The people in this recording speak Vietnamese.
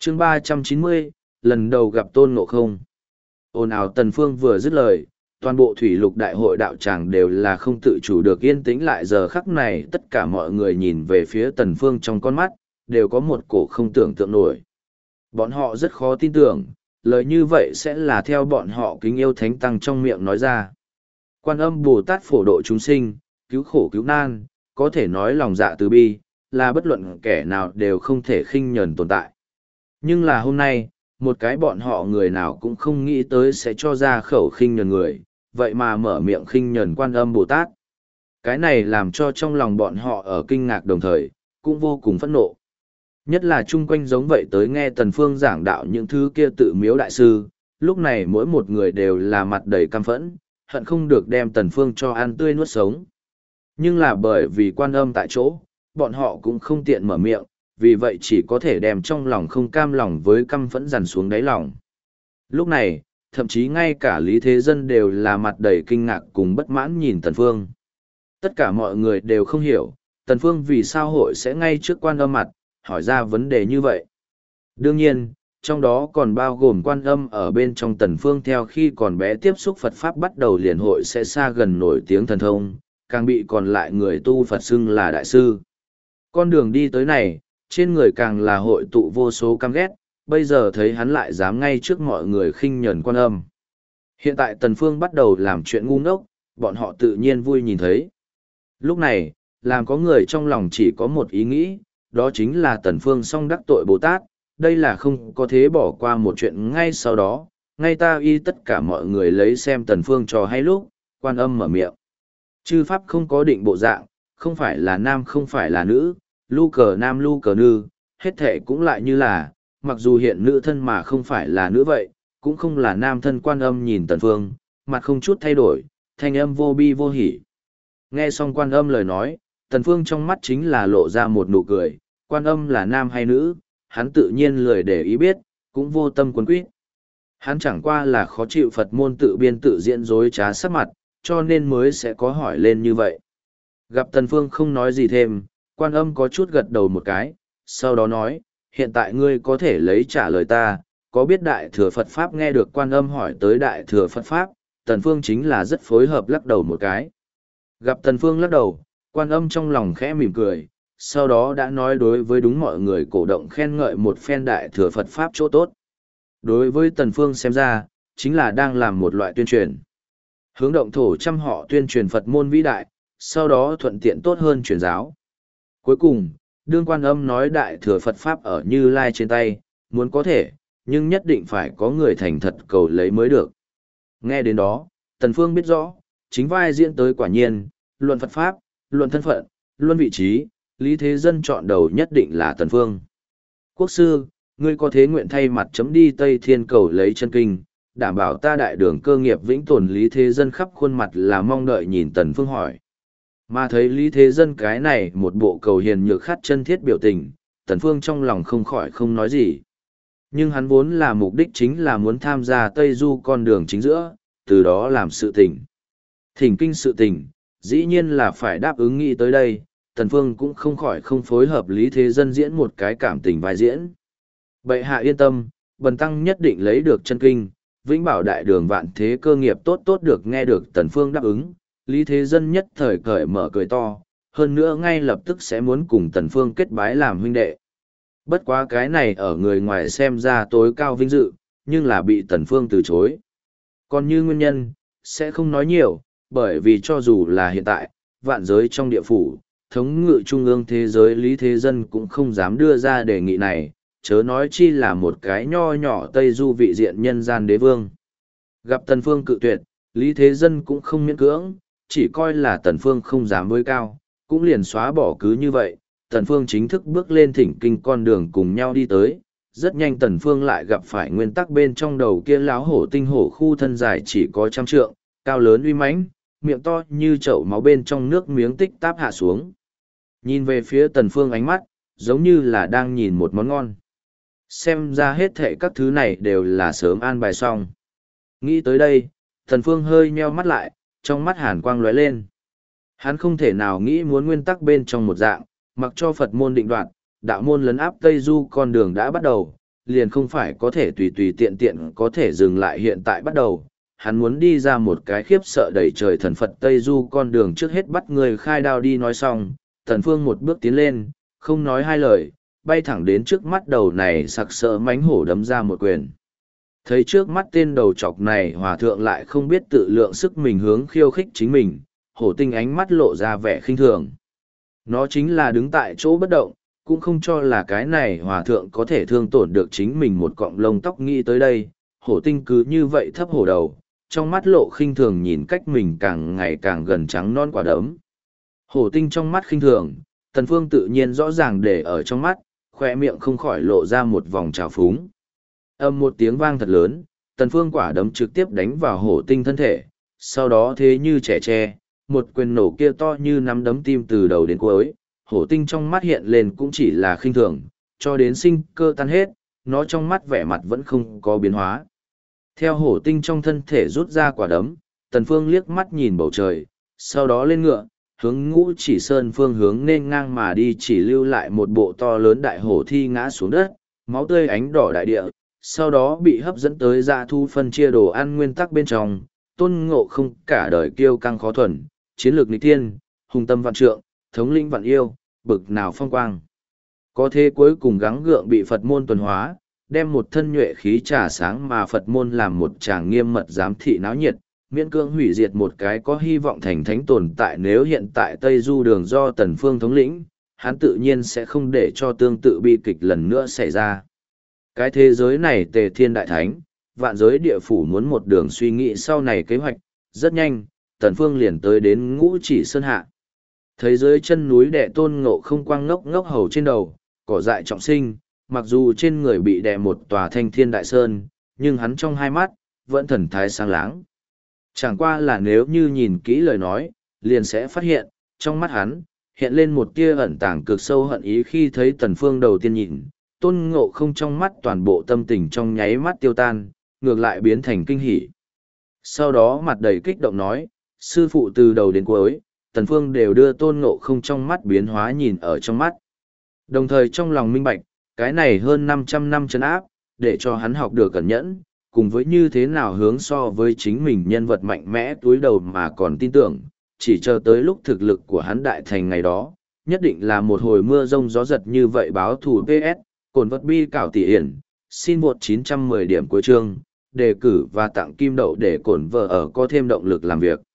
chương 390, lần đầu gặp Tôn Ngộ Không. Ồn ào Tần Phương vừa dứt lời, toàn bộ thủy lục đại hội đạo tràng đều là không tự chủ được yên tĩnh lại. Giờ khắc này tất cả mọi người nhìn về phía Tần Phương trong con mắt, đều có một cổ không tưởng tượng nổi. Bọn họ rất khó tin tưởng, lời như vậy sẽ là theo bọn họ kính yêu thánh tăng trong miệng nói ra. Quan Âm Bồ Tát phổ độ chúng sinh, cứu khổ cứu nan, có thể nói lòng dạ từ bi, là bất luận kẻ nào đều không thể khinh nhẫn tồn tại. Nhưng là hôm nay, một cái bọn họ người nào cũng không nghĩ tới sẽ cho ra khẩu khinh nhẫn người, vậy mà mở miệng khinh nhẫn Quan Âm Bồ Tát. Cái này làm cho trong lòng bọn họ ở kinh ngạc đồng thời, cũng vô cùng phẫn nộ. Nhất là chung quanh giống vậy tới nghe Tần Phương giảng đạo những thứ kia tự miếu đại sư, lúc này mỗi một người đều là mặt đầy căm phẫn, hận không được đem Tần Phương cho ăn tươi nuốt sống. Nhưng là bởi vì Quan Âm tại chỗ, bọn họ cũng không tiện mở miệng, vì vậy chỉ có thể đem trong lòng không cam lòng với căm phẫn dằn xuống đáy lòng. Lúc này, thậm chí ngay cả Lý Thế Dân đều là mặt đầy kinh ngạc cùng bất mãn nhìn Tần Phương. Tất cả mọi người đều không hiểu, Tần Phương vì sao hội sẽ ngay trước Quan Âm mặt, hỏi ra vấn đề như vậy. Đương nhiên, trong đó còn bao gồm Quan Âm ở bên trong Tần Phương theo khi còn bé tiếp xúc Phật Pháp bắt đầu liền hội sẽ xa gần nổi tiếng thần thông, càng bị còn lại người tu Phật xưng là đại sư. Con đường đi tới này, trên người càng là hội tụ vô số căm ghét, bây giờ thấy hắn lại dám ngay trước mọi người khinh nhẫn Quan Âm. Hiện tại Tần Phương bắt đầu làm chuyện ngu ngốc, bọn họ tự nhiên vui nhìn thấy. Lúc này, làm có người trong lòng chỉ có một ý nghĩ, đó chính là Tần Phương song đắc tội Bồ Tát, đây là không có thế bỏ qua một chuyện. Ngay sau đó, ngay ta y tất cả mọi người lấy xem Tần Phương trò hay lúc, Quan Âm mở miệng. Chư Pháp không có định bộ dạng, không phải là nam không phải là nữ, lu cờ nam lu cờ nữ, hết thể cũng lại như là, mặc dù hiện nữ thân mà không phải là nữ vậy, cũng không là nam thân. Quan Âm nhìn Tần Phương, mặt không chút thay đổi, thanh âm vô bi vô hỉ. Nghe xong Quan Âm lời nói, Tần Phương trong mắt chính là lộ ra một nụ cười. Quan Âm là nam hay nữ, hắn tự nhiên lười để ý biết, cũng vô tâm quấn quýt. Hắn chẳng qua là khó chịu Phật môn tự biên tự diễn dối trá sắc mặt, cho nên mới sẽ có hỏi lên như vậy. Gặp Tần Phương không nói gì thêm, Quan Âm có chút gật đầu một cái, sau đó nói, hiện tại ngươi có thể lấy trả lời ta, có biết Đại Thừa Phật Pháp? Nghe được Quan Âm hỏi tới Đại Thừa Phật Pháp, Tần Phương chính là rất phối hợp lắc đầu một cái. Gặp Tần Phương lắc đầu, Quan Âm trong lòng khẽ mỉm cười, sau đó đã nói đối với đúng mọi người cổ động khen ngợi một phen Đại Thừa Phật Pháp chỗ tốt. Đối với Tần Phương xem ra, chính là đang làm một loại tuyên truyền. Hướng động thổ trăm họ tuyên truyền Phật môn vĩ đại, sau đó thuận tiện tốt hơn truyền giáo. Cuối cùng, đương Quan Âm nói Đại Thừa Phật Pháp ở Như Lai trên tay, muốn có thể, nhưng nhất định phải có người thành thật cầu lấy mới được. Nghe đến đó, Tần Phương biết rõ, chính vai diễn tới quả nhiên, luận Phật Pháp, luận thân phận, luận vị trí, Lý Thế Dân chọn đầu nhất định là Tần Phương. Quốc sư, ngươi có thế nguyện thay mặt chấm đi Tây Thiên cầu lấy chân kinh, đảm bảo ta đại đường cơ nghiệp vĩnh tồn? Lý Thế Dân khắp khuôn mặt là mong đợi nhìn Tần Phương hỏi. Mà thấy Lý Thế Dân cái này một bộ cầu hiền nhược khát chân thiết biểu tình, Tần Phương trong lòng không khỏi không nói gì. Nhưng hắn vốn là mục đích chính là muốn tham gia Tây Du con đường chính giữa, từ đó làm sự tình. Thỉnh kinh sự tình, dĩ nhiên là phải đáp ứng. Nghĩ tới đây, Tần Phương cũng không khỏi không phối hợp Lý Thế Dân diễn một cái cảm tình vai diễn. Bệ hạ yên tâm, bần tăng nhất định lấy được chân kinh, vĩnh bảo đại đường vạn thế cơ nghiệp tốt tốt được. Nghe được Tần Phương đáp ứng, Lý Thế Dân nhất thời cởi mở cười to, hơn nữa ngay lập tức sẽ muốn cùng Tần Phương kết bái làm huynh đệ. Bất quá cái này ở người ngoài xem ra tối cao vinh dự, nhưng là bị Tần Phương từ chối. Còn như nguyên nhân, sẽ không nói nhiều, bởi vì cho dù là hiện tại, vạn giới trong địa phủ, thống ngự trung ương thế giới Lý Thế Dân cũng không dám đưa ra đề nghị này, chớ nói chi là một cái nho nhỏ Tây Du vị diện nhân gian đế vương. Gặp Tần Phương cự tuyệt, Lý Thế Dân cũng không miễn cưỡng, chỉ coi là Tần Phương không dám với cao, cũng liền xóa bỏ. Cứ như vậy, Tần Phương chính thức bước lên thỉnh kinh con đường cùng nhau đi tới. Rất nhanh Tần Phương lại gặp phải nguyên tắc bên trong đầu kia láo hổ tinh hổ khu thân dài chỉ có 100 trượng, cao lớn uy mãnh, miệng to như chậu máu, bên trong nước miếng tích táp hạ xuống. Nhìn về phía Tần Phương ánh mắt, giống như là đang nhìn một món ngon. Xem ra hết thệ các thứ này đều là sớm an bài xong. Nghĩ tới đây, Tần Phương hơi nheo mắt lại, trong mắt hàn quang lóe lên. Hắn không thể nào nghĩ muốn nguyên tắc bên trong một dạng, mặc cho Phật môn định đoạt, đạo môn lấn áp Tây Du con đường đã bắt đầu, liền không phải có thể tùy tùy tiện tiện có thể dừng lại hiện tại bắt đầu. Hắn muốn đi ra một cái khiếp sợ đầy trời thần Phật Tây Du con đường trước hết bắt người khai đao đi nói xong, Tần Phương một bước tiến lên, không nói hai lời, bay thẳng đến trước mắt đầu này sặc sỡ mánh hổ đấm ra một quyền. Thấy trước mắt tên đầu trọc này hòa thượng lại không biết tự lượng sức mình hướng khiêu khích chính mình, hổ tinh ánh mắt lộ ra vẻ khinh thường. Nó chính là đứng tại chỗ bất động, cũng không cho là cái này hòa thượng có thể thương tổn được chính mình một cọng lông tóc. Nghĩ tới đây, hổ tinh cứ như vậy thấp hổ đầu, trong mắt lộ khinh thường nhìn cách mình càng ngày càng gần trắng non quả đấm. Hổ tinh trong mắt khinh thường, Tần Phương tự nhiên rõ ràng để ở trong mắt, khoe miệng không khỏi lộ ra một vòng trào phúng. Âm một tiếng vang thật lớn, Tần Phương quả đấm trực tiếp đánh vào hổ tinh thân thể, sau đó thế như trẻ tre, một quyền nổ kia to như nắm đấm tim từ đầu đến cuối, hổ tinh trong mắt hiện lên cũng chỉ là khinh thường, cho đến sinh cơ tan hết, nó trong mắt vẻ mặt vẫn không có biến hóa. Theo hổ tinh trong thân thể rút ra quả đấm, Tần Phương liếc mắt nhìn bầu trời, sau đó lên ngựa, hướng Ngũ Chỉ Sơn phương hướng nên ngang mà đi, chỉ lưu lại một bộ to lớn đại hổ thi ngã xuống đất, máu tươi ánh đỏ đại địa, sau đó bị hấp dẫn tới dạ thu phân chia đồ ăn nguyên tắc bên trong. Tôn Ngộ Không cả đời kiêu căng khó thuần, chiến lược nghịch thiên, hùng tâm vạn trượng, thống lĩnh vạn yêu, bực nào phong quang. Có thế cuối cùng gắng gượng bị Phật môn tuần hóa, đem một thân nhuệ khí trà sáng mà Phật môn làm một tràng nghiêm mật giám thị náo nhiệt, miễn cưỡng hủy diệt một cái có hy vọng thành thánh tồn tại. Nếu hiện tại Tây Du đường do Tần Phương thống lĩnh, hắn tự nhiên sẽ không để cho tương tự bi kịch lần nữa xảy ra. Cái thế giới này tề thiên đại thánh, vạn giới địa phủ muốn một đường suy nghĩ sau này kế hoạch, rất nhanh, Tần Phương liền tới đến Ngũ Chỉ Sơn hạ. Thấy dưới chân núi đè Tôn Ngộ Không quang ngốc ngốc hầu trên đầu, cỏ dại trọng sinh, mặc dù trên người bị đè một tòa thanh thiên đại sơn, nhưng hắn trong hai mắt, vẫn thần thái sáng láng. Chẳng qua là nếu như nhìn kỹ lời nói, liền sẽ phát hiện, trong mắt hắn, hiện lên một tia ẩn tàng cực sâu hận ý. Khi thấy Tần Phương đầu tiên nhìn, Tôn Ngộ Không trong mắt toàn bộ tâm tình trong nháy mắt tiêu tan, ngược lại biến thành kinh hỉ. Sau đó mặt đầy kích động nói, sư phụ từ đầu đến cuối, Tần Phương đều đưa Tôn Ngộ Không trong mắt biến hóa nhìn ở trong mắt. Đồng thời trong lòng minh bạch, cái này hơn 500 năm trấn áp, để cho hắn học được cẩn nhẫn, cùng với như thế nào hướng so với chính mình nhân vật mạnh mẽ túi đầu mà còn tin tưởng, chỉ chờ tới lúc thực lực của hắn đại thành ngày đó, nhất định là một hồi mưa rông gió giật như vậy. Báo thù PS, cồn vật bi cảo tỷ hiển, xin một 910 điểm cuối chương, đề cử và tặng kim đậu để cổn vợ ở có thêm động lực làm việc.